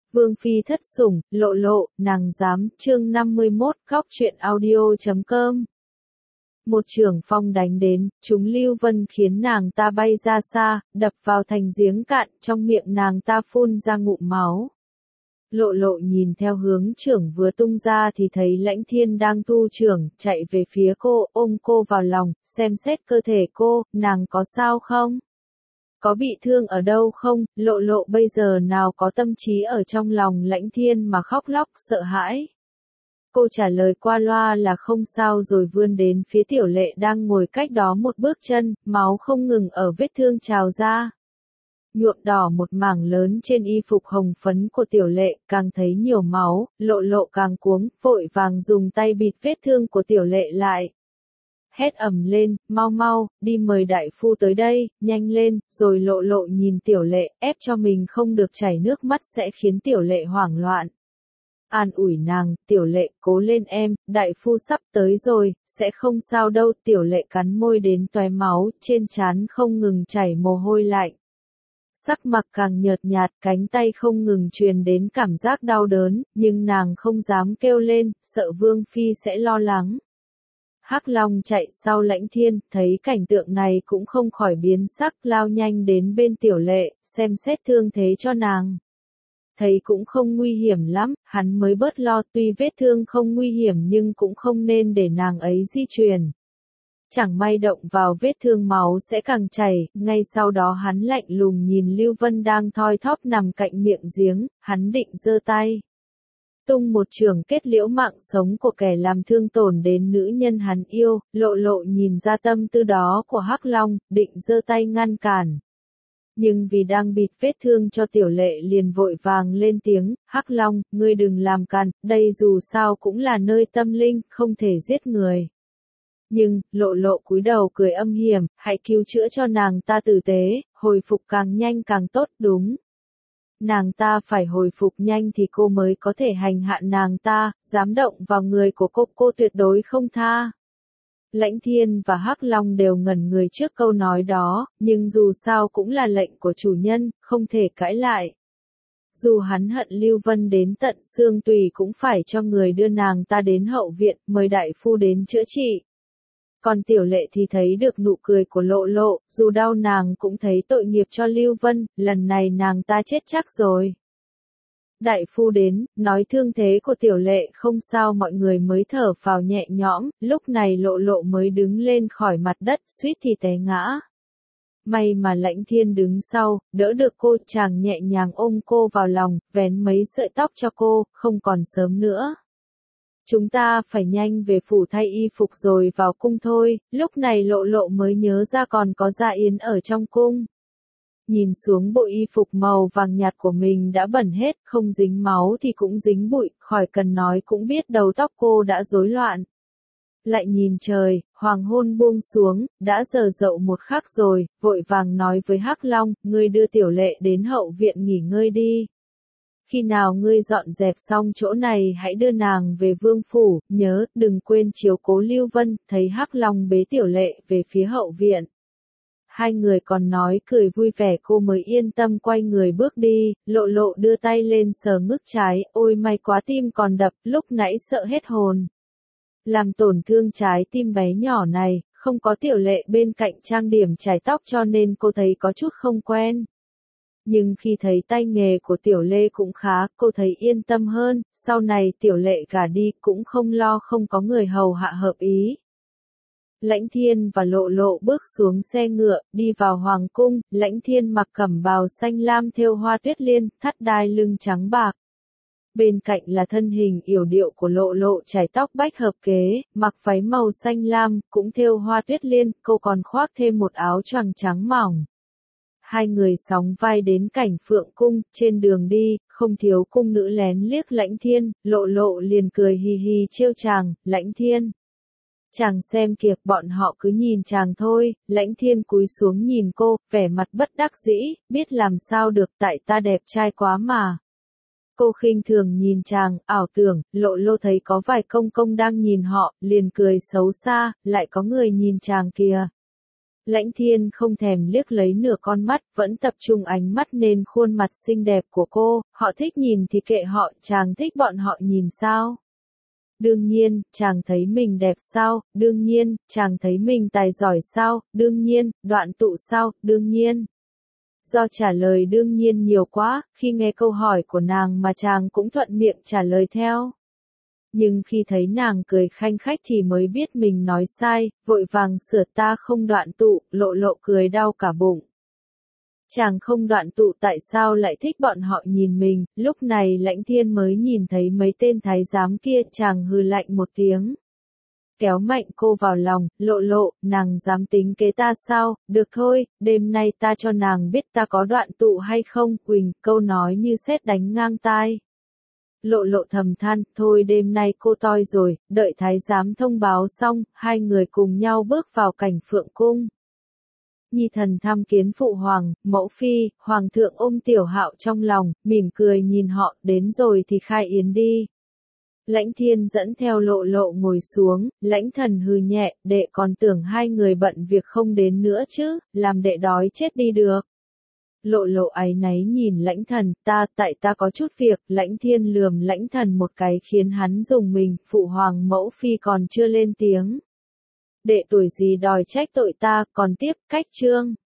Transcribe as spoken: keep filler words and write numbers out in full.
Vương phi thất sủng, lộ lộ, nàng dám, chương năm mươi mốt, góc truyện audio chấm com. Một trường phong đánh đến, chúng Lưu Vân khiến nàng ta bay ra xa, đập vào thành giếng cạn, trong miệng nàng ta phun ra ngụm máu. Lộ lộ nhìn theo hướng trưởng vừa tung ra thì thấy Lãnh Thiên đang thu trưởng, chạy về phía cô, ôm cô vào lòng, xem xét cơ thể cô, nàng có sao không? Có bị thương ở đâu không? Lộ lộ bây giờ nào có tâm trí ở trong lòng Lãnh Thiên mà khóc lóc sợ hãi. Cô trả lời qua loa là không sao rồi vươn đến phía Tiểu Lệ đang ngồi cách đó một bước chân, máu không ngừng ở vết thương trào ra. Nhuộm đỏ một mảng lớn trên y phục hồng phấn của Tiểu Lệ, càng thấy nhiều máu, lộ lộ càng cuống, vội vàng dùng tay bịt vết thương của Tiểu Lệ lại. Hét ầm lên, mau mau, đi mời đại phu tới đây, nhanh lên, rồi lộ lộ nhìn Tiểu Lệ, ép cho mình không được chảy nước mắt sẽ khiến Tiểu Lệ hoảng loạn. An ủi nàng, Tiểu Lệ cố lên em, đại phu sắp tới rồi, sẽ không sao đâu. Tiểu Lệ cắn môi đến tóe máu, trên trán không ngừng chảy mồ hôi lạnh. Sắc mặt càng nhợt nhạt, cánh tay không ngừng truyền đến cảm giác đau đớn, nhưng nàng không dám kêu lên, sợ Vương phi sẽ lo lắng. Hắc Long chạy sau Lãnh Thiên, thấy cảnh tượng này cũng không khỏi biến sắc, lao nhanh đến bên Tiểu Lệ, xem xét thương thế cho nàng. Thấy cũng không nguy hiểm lắm, hắn mới bớt lo, tuy vết thương không nguy hiểm nhưng cũng không nên để nàng ấy di chuyển. Chẳng may động vào vết thương máu sẽ càng chảy, ngay sau đó hắn lạnh lùng nhìn Lưu Vân đang thoi thóp nằm cạnh miệng giếng, hắn định giơ tay. Tung một trường kết liễu mạng sống của kẻ làm thương tổn đến nữ nhân hắn yêu, lộ lộ nhìn ra tâm tư đó của Hắc Long, định giơ tay ngăn cản. Nhưng vì đang bịt vết thương cho Tiểu Lệ liền vội vàng lên tiếng, Hắc Long, ngươi đừng làm càn, đây dù sao cũng là nơi tâm linh, không thể giết người. Nhưng, lộ lộ cúi đầu cười âm hiểm, hãy cứu chữa cho nàng ta tử tế, hồi phục càng nhanh càng tốt đúng. Nàng ta phải hồi phục nhanh thì cô mới có thể hành hạ nàng ta, dám động vào người của cô, cô tuyệt đối không tha. Lãnh Thiên và Hắc Long đều ngẩn người trước câu nói đó, nhưng dù sao cũng là lệnh của chủ nhân, không thể cãi lại. Dù hắn hận Lưu Vân đến tận xương tùy cũng phải cho người đưa nàng ta đến hậu viện, mời đại phu đến chữa trị. Còn Tiểu Lệ thì thấy được nụ cười của lộ lộ, dù đau nàng cũng thấy tội nghiệp cho Lưu Vân, lần này nàng ta chết chắc rồi. Đại phu đến, nói thương thế của Tiểu Lệ không sao mọi người mới thở phào nhẹ nhõm, lúc này lộ lộ mới đứng lên khỏi mặt đất, suýt thì té ngã. May mà Lãnh Thiên đứng sau, đỡ được cô, chàng nhẹ nhàng ôm cô vào lòng, vén mấy sợi tóc cho cô, không còn sớm nữa. Chúng ta phải nhanh về phủ thay y phục rồi vào cung thôi, lúc này lộ lộ mới nhớ ra còn có Gia Yến ở trong cung. Nhìn xuống bộ y phục màu vàng nhạt của mình đã bẩn hết, không dính máu thì cũng dính bụi, khỏi cần nói cũng biết đầu tóc cô đã rối loạn. Lại nhìn trời, hoàng hôn buông xuống, đã giờ dậu một khắc rồi, vội vàng nói với Hắc Long, ngươi đưa Tiểu Lệ đến hậu viện nghỉ ngơi đi. Khi nào ngươi dọn dẹp xong chỗ này hãy đưa nàng về vương phủ, nhớ, đừng quên chiếu cố Lưu Vân. Thấy Hắc Long bế Tiểu Lệ về phía hậu viện. Hai người còn nói cười vui vẻ cô mới yên tâm quay người bước đi, lộ lộ đưa tay lên sờ ngực trái, ôi may quá tim còn đập, lúc nãy sợ hết hồn. Làm tổn thương trái tim bé nhỏ này, không có Tiểu Lệ bên cạnh trang điểm chải tóc cho nên cô thấy có chút không quen. Nhưng khi thấy tay nghề của Tiểu Lê cũng khá, cô thấy yên tâm hơn, sau này Tiểu Lệ gả đi cũng không lo không có người hầu hạ hợp ý. Lãnh Thiên và Lộ Lộ bước xuống xe ngựa, đi vào hoàng cung, Lãnh Thiên mặc cẩm bào xanh lam thêu hoa tuyết liên, thắt đai lưng trắng bạc. Bên cạnh là thân hình yểu điệu của Lộ Lộ chải tóc bách hợp kế, mặc váy màu xanh lam, cũng thêu hoa tuyết liên, cô còn khoác thêm một áo choàng trắng mỏng. Hai người sóng vai đến cảnh Phượng cung, trên đường đi, không thiếu cung nữ lén liếc Lãnh Thiên, Lộ Lộ liền cười hì hì trêu chàng, Lãnh Thiên. Chàng xem kìa, bọn họ cứ nhìn chàng thôi. Lãnh Thiên cúi xuống nhìn cô, vẻ mặt bất đắc dĩ, biết làm sao được, tại ta đẹp trai quá mà. Cô khinh thường nhìn chàng, ảo tưởng, Lộ Lộ thấy có vài công công đang nhìn họ, liền cười xấu xa, lại có người nhìn chàng kìa. Lãnh Thiên không thèm liếc lấy nửa con mắt, vẫn tập trung ánh mắt lên khuôn mặt xinh đẹp của cô, họ thích nhìn thì kệ họ, chàng thích bọn họ nhìn sao? Đương nhiên, chàng thấy mình đẹp sao? Đương nhiên, chàng thấy mình tài giỏi sao? Đương nhiên, đoạn tụ sao? Đương nhiên. Do trả lời đương nhiên nhiều quá, khi nghe câu hỏi của nàng mà chàng cũng thuận miệng trả lời theo. Nhưng khi thấy nàng cười khanh khách thì mới biết mình nói sai, vội vàng sửa ta không đoạn tụ, Lộ Lộ cười đau cả bụng. Chàng không đoạn tụ tại sao lại thích bọn họ nhìn mình, lúc này Lãnh Thiên mới nhìn thấy mấy tên thái giám kia, chàng hừ lạnh một tiếng. Kéo mạnh cô vào lòng, Lộ Lộ, nàng dám tính kế ta sao, được thôi, đêm nay ta cho nàng biết ta có đoạn tụ hay không, Quỳnh, câu nói như sét đánh ngang tai. Lộ Lộ thầm than, thôi đêm nay cô toi rồi, đợi thái giám thông báo xong, hai người cùng nhau bước vào cảnh phượng cung. Nhi thần tham kiến phụ hoàng, mẫu phi, hoàng thượng ôm Tiểu Hạo trong lòng, mỉm cười nhìn họ, đến rồi thì khai yến đi. Lãnh Thiên dẫn theo Lộ Lộ ngồi xuống, Lãnh Thần hừ nhẹ, đệ còn tưởng hai người bận việc không đến nữa chứ, làm đệ đói chết đi được. Lộ Lộ áy náy nhìn Lãnh Thần, ta, tại ta có chút việc, Lãnh Thiên lườm Lãnh Thần một cái khiến hắn rùng mình, phụ hoàng mẫu phi còn chưa lên tiếng. Đệ tuổi gì đòi trách tội ta, còn tiếp, cách chương.